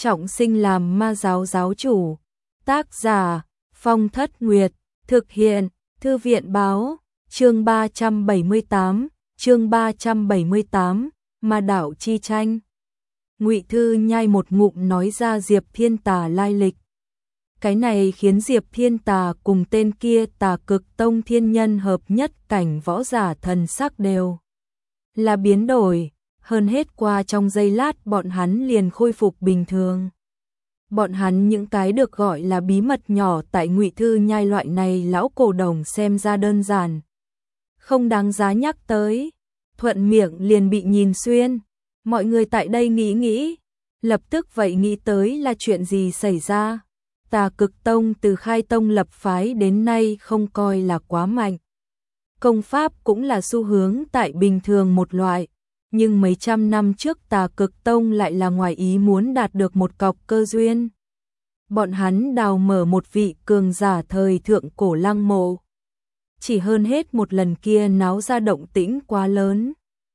trọng sinh làm ma giáo giáo chủ. Tác giả Phong Thất Nguyệt. Thực hiện Thư viện Báo. Chương 378, Ma đạo chi tranh. Ngụy Thư nhai một ngụm nói ra Diệp Thiên Tà lai lịch. Cái này khiến Diệp Thiên Tà cùng tên kia Tà Cực Tông thiên nhân hợp nhất cảnh võ giả thần sắc đều là biến đổi, hơn hết qua trong giây lát bọn hắn liền khôi phục bình thường. Bọn hắn những cái được gọi là bí mật nhỏ tại Ngụy Thư nhai loại này lão cổ đồng xem ra đơn giản, không đáng giá nhắc tới, thuận miệng liền bị nhìn xuyên. Mọi người tại đây nghĩ, lập tức vậy nghĩ tới là chuyện gì xảy ra. Tà Cực Tông từ khai tông lập phái đến nay không coi là quá mạnh. Công pháp cũng là xu hướng tại bình thường một loại, nhưng mấy trăm năm trước Tà Cực Tông lại là ngoài ý muốn đạt được một cọc cơ duyên. Bọn hắn đào mở một vị cường giả thời thượng cổ lăng mộ. Chỉ hơn hết một lần kia náo ra động tĩnh quá lớn.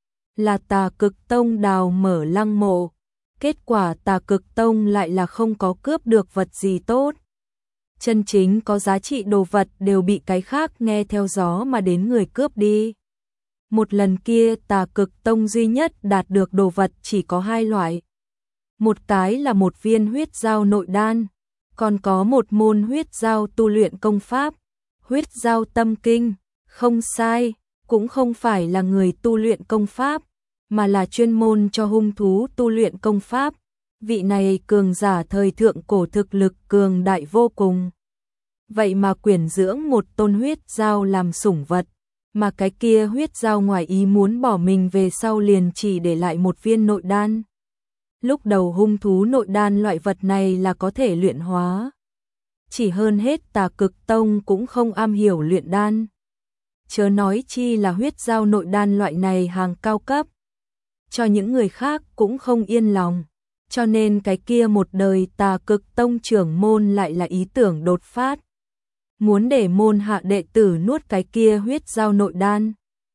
Là Tà Cực Tông đào mở lăng mộ. Kết quả Tà Cực Tông lại là không có cướp được vật gì tốt. Chân chính có giá trị đồ vật đều bị cái khác nghe theo gió mà đến người cướp đi. Một lần kia Tà Cực Tông duy nhất đạt được đồ vật chỉ có hai loại. Một cái là một viên huyết giao nội đan, còn có một môn huyết giao tu luyện công pháp, huyết giao tâm kinh, không sai, cũng không phải là người tu luyện công pháp, mà là chuyên môn cho hung thú tu luyện công pháp. Vị này cường giả thời thượng cổ thực lực cường đại vô cùng. Vậy mà quyển dưỡng một tôn huyết giao làm sủng vật, mà cái kia huyết giao ngoài ý muốn bỏ mình về sau liền chỉ để lại một viên nội đan. Lúc đầu hung thú nội đan loại vật này là có thể luyện hóa. Chỉ hơn hết Tà Cực Tông cũng không am hiểu luyện đan. Chớ nói chi là huyết giao nội đan loại này hàng cao cấp. Cho những người khác cũng không yên lòng. Cho nên cái kia một đời Tà Cực Tông trưởng môn lại là ý tưởng đột phát. Muốn để môn hạ đệ tử nuốt cái kia huyết giao nội đan.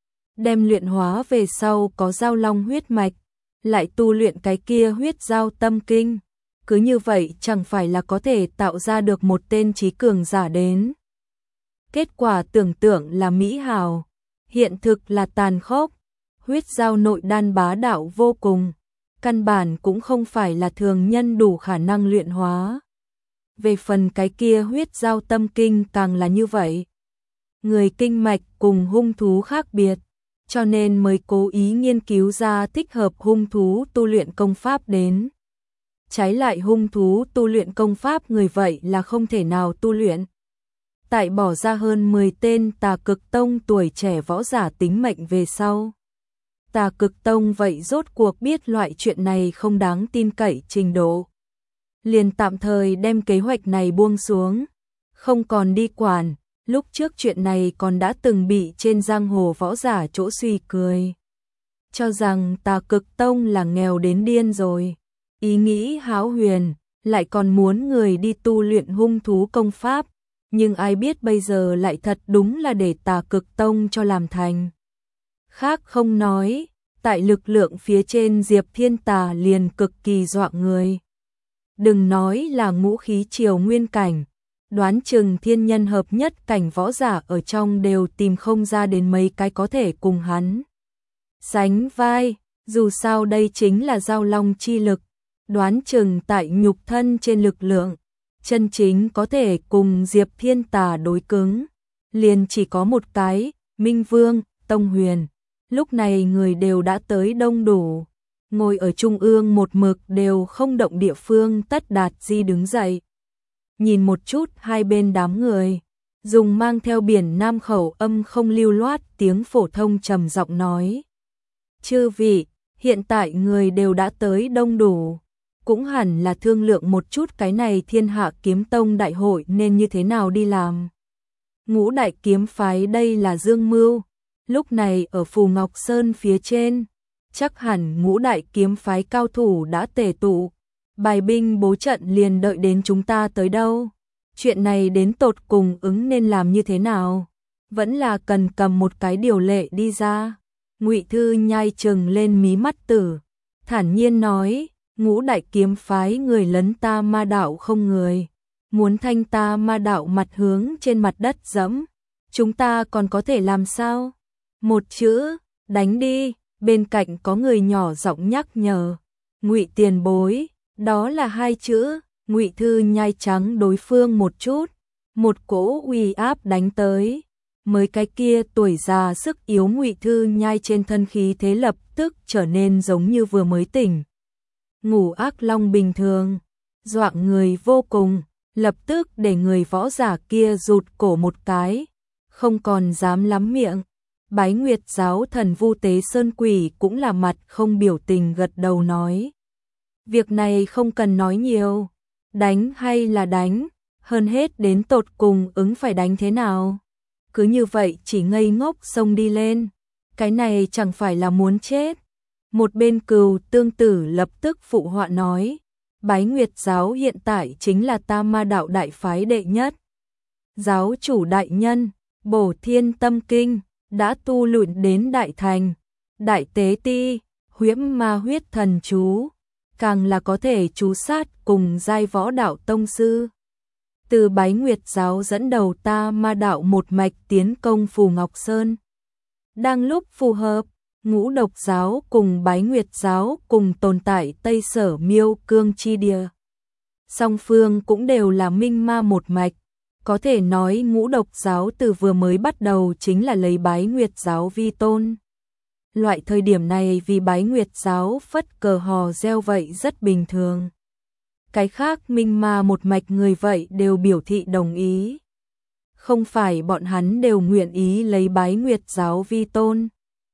Đem luyện hóa về sau có giao long huyết mạch. Lại tu luyện cái kia huyết giao tâm kinh. Cứ như vậy chẳng phải là có thể tạo ra được một tên trí cường giả đến. Kết quả tưởng tượng là mỹ hào. Hiện thực là tàn khốc. Huyết giao nội đan bá đạo vô cùng. Căn bản cũng không phải là thường nhân đủ khả năng luyện hóa. Về phần cái kia huyết giao tâm kinh càng là như vậy. Người kinh mạch cùng hung thú khác biệt, cho nên mới cố ý nghiên cứu ra thích hợp hung thú tu luyện công pháp đến. Trái lại hung thú tu luyện công pháp người vậy là không thể nào tu luyện. Tại bỏ ra hơn 10 tên Tà Cực Tông tuổi trẻ võ giả tính mệnh về sau. Tà Cực Tông vậy rốt cuộc biết loại chuyện này không đáng tin cậy trình độ. Liền tạm thời đem kế hoạch này buông xuống, không còn đi quản. Lúc trước chuyện này còn đã từng bị trên giang hồ võ giả chỗ suy cười. Cho rằng Tà Cực Tông là nghèo đến điên rồi. Ý nghĩ hão huyền, lại còn muốn người đi tu luyện hung thú công pháp. Nhưng ai biết bây giờ lại thật đúng là để Tà Cực Tông cho làm thành. Khác không nói, tại lực lượng phía trên Diệp Thiên Tà liền cực kỳ dọa người. Đừng nói là ngũ khí triều nguyên cảnh, đoán chừng thiên nhân hợp nhất cảnh võ giả ở trong đều tìm không ra đến mấy cái có thể cùng hắn sánh vai, dù sao đây chính là giao long chi lực, đoán chừng tại nhục thân trên lực lượng, chân chính có thể cùng Diệp Thiên Tà đối cứng, liền chỉ có một cái, Minh Vương, Tông Huyền. Lúc này người đều đã tới đông đủ, ngồi ở trung ương một mực đều không động địa phương Tất Đạt Di đứng dậy. Nhìn một chút hai bên đám người, dùng mang theo biển Nam khẩu âm không lưu loát tiếng phổ thông trầm giọng nói. Chư vị, hiện tại người đều đã tới đông đủ, cũng hẳn là thương lượng một chút cái này Thiên Hạ Kiếm Tông đại hội nên như thế nào đi làm. Ngũ đại kiếm phái đây là dương mưu, lúc này ở Phù Ngọc Sơn phía trên, chắc hẳn ngũ đại kiếm phái cao thủ đã tề tụ, bài binh bố trận liền đợi đến chúng ta tới đâu. Chuyện này đến tột cùng ứng nên làm như thế nào? Vẫn là cần cầm một cái điều lệ đi ra. Ngụy Thư nhai chừng lên mí mắt tử, thản nhiên nói, Ngũ đại kiếm phái người lấn ta ma đạo không người, muốn thanh ta ma đạo mặt hướng trên mặt đất dẫm, chúng ta còn có thể làm sao? Một chữ, đánh đi, bên cạnh có người nhỏ giọng nhắc nhở. Ngụy tiền bối, đó là hai chữ. Ngụy Thư nhai trắng đối phương một chút, một cỗ uy áp đánh tới. Mới cái kia tuổi già sức yếu Ngụy Thư nhai trên thân khí thế lập tức trở nên giống như vừa mới tỉnh ngủ ác long bình thường, dọa người vô cùng, lập tức để người võ giả kia rụt cổ một cái, không còn dám lắm miệng. Bái Nguyệt giáo thần Vu Tế Sơn Quỷ cũng là mặt không biểu tình gật đầu nói. Việc này không cần nói nhiều, đánh hay là đánh, hơn hết đến tột cùng ứng phải đánh thế nào. Cứ như vậy chỉ ngây ngốc xông đi lên, cái này chẳng phải là muốn chết. Một bên Cừu Tương Tử lập tức phụ họa nói, Bái Nguyệt giáo hiện tại chính là ta ma đạo đại phái đệ nhất. Giáo chủ đại nhân, Bổ Thiên Tâm Kinh, đã tu luyện đến đại thành, đại tế ti, huyễn ma huyết thần chú, càng là có thể chú sát cùng giai võ đạo tông sư. Từ Bái Nguyệt giáo dẫn đầu ta ma đạo một mạch tiến công Phù Ngọc Sơn. Đang lúc phù hợp, Ngũ Độc giáo cùng Bái Nguyệt giáo cùng tồn tại Tây Sở Miêu Cương chi địa. Song phương cũng đều là minh ma một mạch, có thể nói Ngũ Độc giáo từ vừa mới bắt đầu chính là lấy Bái Nguyệt giáo vi tôn. Loại thời điểm này vì Bái Nguyệt giáo phất cờ hò reo vậy rất bình thường. Cái khác minh ma một mạch người vậy đều biểu thị đồng ý. Không phải bọn hắn đều nguyện ý lấy Bái Nguyệt giáo vi tôn,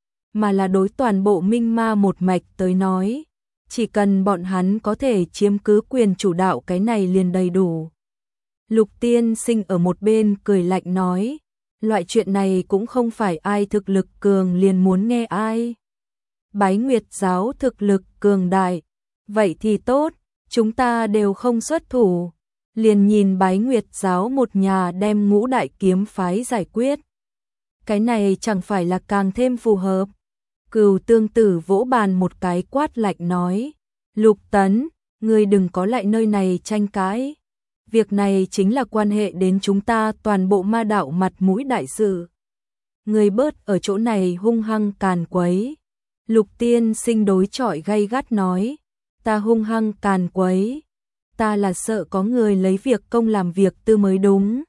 mà là đối toàn bộ minh ma một mạch tới nói, chỉ cần bọn hắn có thể chiếm cứ quyền chủ đạo cái này liền đầy đủ. Lục Tiên Sinh ở một bên cười lạnh nói, loại chuyện này cũng không phải ai thực lực cường liền muốn nghe ai. Bái Nguyệt giáo thực lực cường đại, vậy thì tốt, chúng ta đều không xuất thủ, liền nhìn Bái Nguyệt giáo một nhà đem Ngũ đại kiếm phái giải quyết. Cái này chẳng phải là càng thêm phù hợp. Cừu Tương Tử vỗ bàn một cái quát lạnh nói, Lục Tấn, ngươi đừng có lại nơi này tranh cãi. Việc này chính là quan hệ đến chúng ta toàn bộ ma đạo mặt mũi đại sự. Ngươi bớt ở chỗ này hung hăng càn quấy. Lục Tiên Sinh đối chọi gay gắt nói, ta hung hăng càn quấy, ta là sợ có người lấy việc công làm việc tư mới đúng.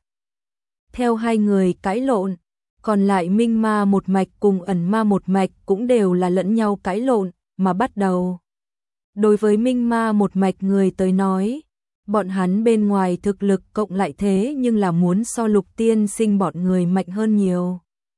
Theo hai người cãi lộn, còn lại minh ma một mạch cùng ẩn ma một mạch cũng đều là lẫn nhau cãi lộn mà bắt đầu. Đối với minh ma một mạch người tới nói, bọn hắn bên ngoài thực lực cộng lại thế nhưng là muốn so Lục Tiên Sinh bọn người mạnh hơn nhiều.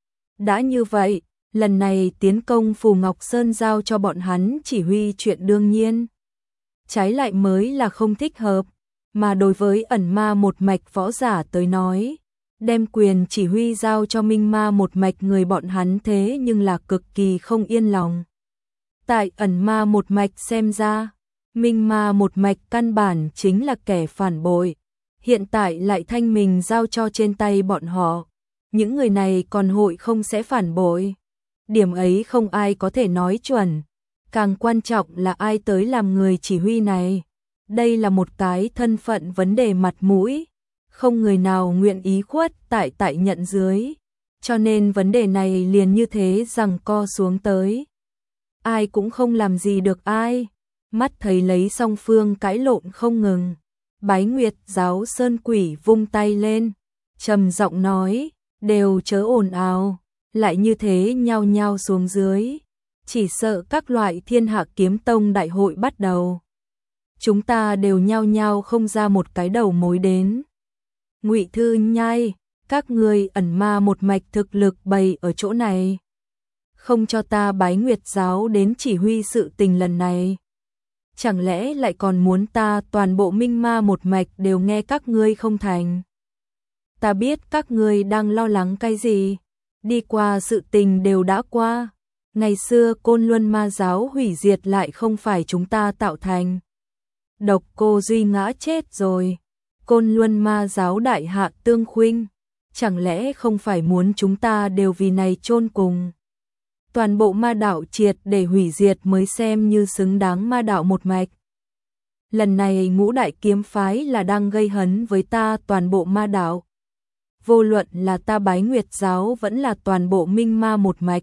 Đã như vậy, lần này tiến công Phù Ngọc Sơn giao cho bọn hắn chỉ huy chuyện đương nhiên. Trái lại mới là không thích hợp, mà đối với ẩn ma một mạch võ giả tới nói, đem quyền chỉ huy giao cho minh ma một mạch người bọn hắn thế nhưng là cực kỳ không yên lòng. Tại ẩn ma một mạch xem ra, minh ma một mạch căn bản chính là kẻ phản bội, hiện tại lại thanh mình giao cho trên tay bọn họ, những người này còn hội không sẽ phản bội. Điểm ấy không ai có thể nói chuẩn, càng quan trọng là ai tới làm người chỉ huy này. Đây là một cái thân phận vấn đề mặt mũi, không người nào nguyện ý khuất tại nhận dưới, cho nên vấn đề này liền như thế giằng co xuống tới. Ai cũng không làm gì được ai, mắt thấy lấy song phương cãi lộn không ngừng. Bái Nguyệt giáo Sơn Quỷ vung tay lên, trầm giọng nói, đều chớ ồn ào, lại như thế nhao nhao xuống dưới, chỉ sợ các loại Thiên Hạ Kiếm Tông đại hội bắt đầu. Chúng ta đều nhao nhao không ra một cái đầu mối đến. Ngụy Thư nhai, các ngươi ẩn ma một mạch thực lực bày ở chỗ này, không cho ta Bái Nguyệt giáo đến chỉ huy sự tình lần này. Chẳng lẽ lại còn muốn ta toàn bộ minh ma một mạch đều nghe các ngươi không thành? Ta biết các ngươi đang lo lắng cái gì, đi qua sự tình đều đã qua. Ngày xưa Côn Luân ma giáo hủy diệt lại không phải chúng ta tạo thành. Độc Cô Duy ngã chết rồi, Côn Luân ma giáo đại hạ tương khuynh, chẳng lẽ không phải muốn chúng ta đều vì này chôn cùng? Toàn bộ ma đạo triệt để hủy diệt mới xem như xứng đáng ma đạo một mạch. lần này Ngũ Đại Kiếm Phái là đang gây hấn với ta toàn bộ ma đạo. Vô luận là ta Bái Nguyệt giáo vẫn là toàn bộ Minh Ma một mạch.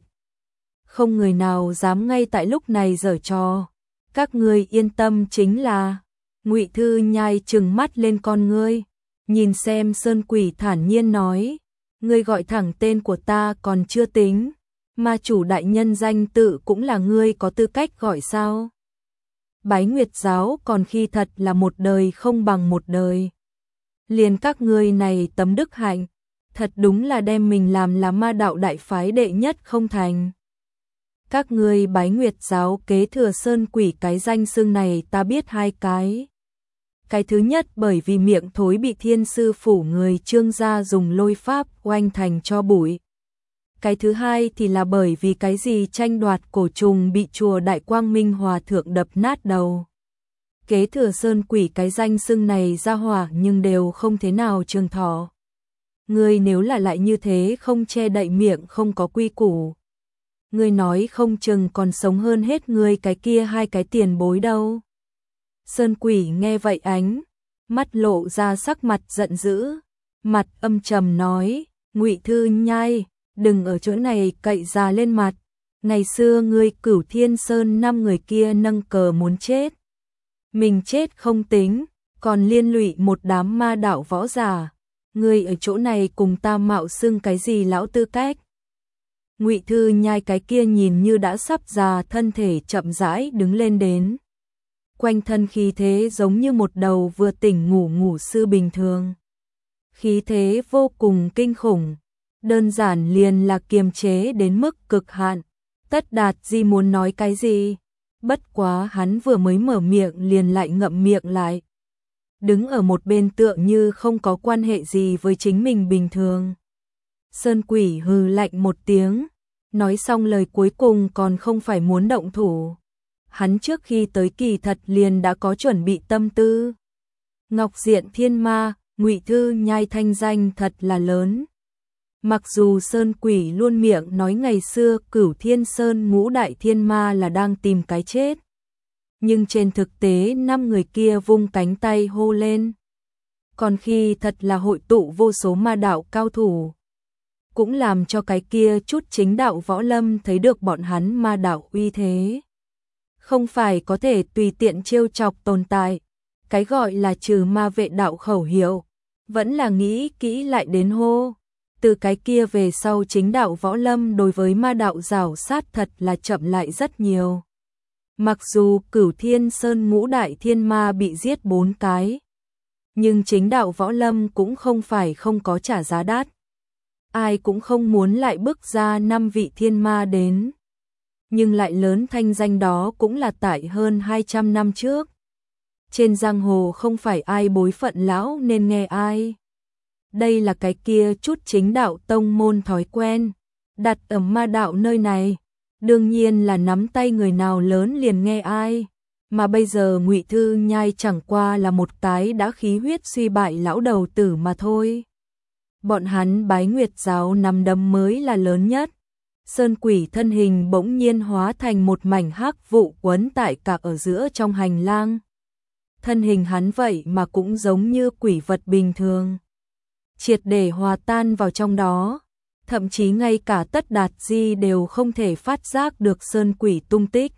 Không người nào dám ngay tại lúc này giở trò. Các ngươi yên tâm chính là. Ngụy Thư Nhai trừng mắt lên con ngươi, nhìn xem Sơn Quỷ thản nhiên nói, ngươi gọi thẳng tên của ta còn chưa tính, ma chủ đại nhân danh tự cũng là ngươi có tư cách gọi sao? Bái Nguyệt giáo còn khi thật là một đời không bằng một đời. Liền các ngươi này tấm đức hạnh, thật đúng là đem mình làm là ma đạo đại phái đệ nhất không thành. Các ngươi Bái Nguyệt giáo kế thừa Sơn Quỷ cái danh xưng này ta biết hai cái. Cái thứ nhất bởi vì miệng thối bị Thiên sư phủ người Trương gia dùng lôi pháp oanh thành cho bụi. Cái thứ hai thì là bởi vì cái gì tranh đoạt cổ trùng bị chùa Đại Quang Minh Hòa thượng đập nát đầu. Kế thừa Sơn Quỷ cái danh xưng này ra hỏa nhưng đều không thế nào trường thọ. Ngươi nếu là lại như thế không che đậy miệng không có quy củ. Ngươi nói không chừng còn sống hơn hết ngươi cái kia hai cái tiền bối đâu. Sơn Quỷ nghe vậy ánh mắt lộ ra sắc mặt giận dữ, mặt âm trầm nói, Ngụy Thư Nhai, đừng ở chỗ này cậy già lên mặt. Ngày xưa ngươi Cửu Thiên Sơn 5 người kia nâng cờ muốn chết. Mình chết không tính, còn liên lụy một đám ma đạo võ giả. Ngươi ở chỗ này cùng ta mạo xưng cái gì lão tư cách? Ngụy Thư Nhai cái kia nhìn như đã sắp già thân thể chậm rãi đứng lên đến. Quanh thân khí thế giống như một đầu vừa tỉnh ngủ sư bình thường. Khí thế vô cùng kinh khủng, đơn giản liền là kiềm chế đến mức cực hạn. Tất Đạt Di muốn nói cái gì? Bất quá hắn vừa mới mở miệng liền lại ngậm miệng lại. Đứng ở một bên tựa như không có quan hệ gì với chính mình bình thường. Sơn Quỷ hừ lạnh một tiếng, nói xong lời cuối cùng còn không phải muốn động thủ. Hắn trước khi tới kỳ thật liền đã có chuẩn bị tâm tư. Ngọc Diện Thiên Ma, Ngụy Thư Nhai thanh danh thật là lớn. Mặc dù Sơn Quỷ luôn miệng nói ngày xưa Cửu Thiên Sơn Ngũ Đại Thiên Ma là đang tìm cái chết. Nhưng trên thực tế 5 người kia vung cánh tay hô lên. Còn khi thật là hội tụ vô số ma đạo cao thủ. Cũng làm cho cái kia chút chính đạo võ lâm thấy được bọn hắn ma đạo uy thế. Không phải có thể tùy tiện trêu chọc tồn tại. Cái gọi là trừ ma vệ đạo khẩu hiệu. Vẫn là nghĩ kỹ lại đến hô. Từ cái kia về sau chính đạo võ lâm đối với ma đạo rảo sát thật là chậm lại rất nhiều. Mặc dù Cửu Thiên Sơn Ngũ Đại Thiên Ma bị giết 4 cái. Nhưng chính đạo võ lâm cũng không phải không có trả giá đắt. Ai cũng không muốn lại bước ra 5 vị thiên ma đến. Nhưng lại lớn thanh danh đó cũng là tại hơn 200 năm trước. Trên giang hồ không phải ai bối phận lão nên nghe ai. Đây là cái kia chút chính đạo tông môn thói quen. Đặt ở ma đạo nơi này. Đương nhiên là nắm tay người nào lớn liền nghe ai. Mà bây giờ Ngụy Thư Nhai chẳng qua là một cái đã khí huyết suy bại lão đầu tử mà thôi. Bọn hắn Bái Nguyệt giáo nắm đấm mới là lớn nhất. Sơn Quỷ thân hình bỗng nhiên hóa thành một mảnh hắc vụ quấn tại cả ở giữa trong hành lang. Thân hình hắn vậy mà cũng giống như quỷ vật bình thường. Triệt để hòa tan vào trong đó. Thậm chí ngay cả Tất Đạt Di đều không thể phát giác được Sơn Quỷ tung tích.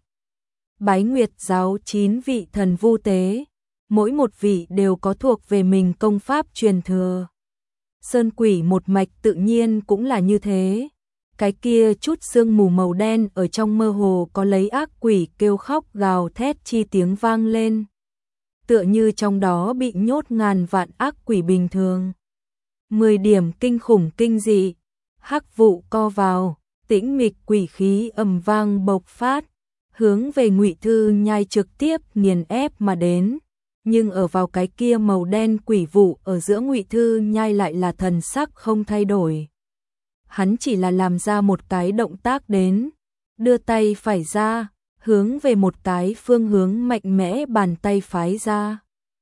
Bái Nguyệt giáo 9 vị thần vu tế. Mỗi một vị đều có thuộc về mình công pháp truyền thừa. Sơn Quỷ một mạch tự nhiên cũng là như thế. Cái kia chút sương mù màu đen ở trong mơ hồ có lấy ác quỷ kêu khóc gào thét chi tiếng vang lên. Tựa như trong đó bị nhốt ngàn vạn ác quỷ bình thường. 10 điểm kinh khủng kinh dị. Hắc vụ co vào, tĩnh mịch quỷ khí ầm vang bộc phát, hướng về Ngụy Thư Nhai trực tiếp nghiền ép mà đến. Nhưng ở vào cái kia màu đen quỷ vụ ở giữa Ngụy Thư Nhai lại là thần sắc không thay đổi. Hắn chỉ là làm ra một cái động tác đến, đưa tay phải ra, hướng về một cái phương hướng mạnh mẽ bàn tay phái ra.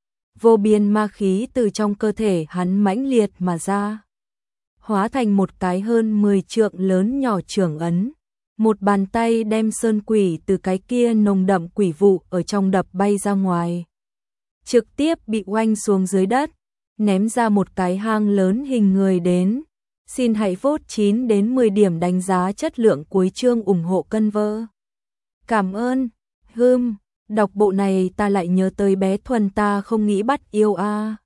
Vô biên ma khí từ trong cơ thể hắn mãnh liệt mà ra. Hóa thành một cái hơn 10 trượng lớn nhỏ trưởng ấn. Một bàn tay đem Sơn Quỷ từ cái kia nồng đậm quỷ vụ ở trong đập bay ra ngoài. trực tiếp bị oanh xuống dưới đất, ném ra một cái hang lớn hình người đến. Xin hãy vote 9 đến 10 điểm đánh giá chất lượng cuối chương ủng hộ cân vơ. Cảm ơn. Đọc bộ này ta lại nhớ tới bé Thuần ta không nghĩ bắt yêu a.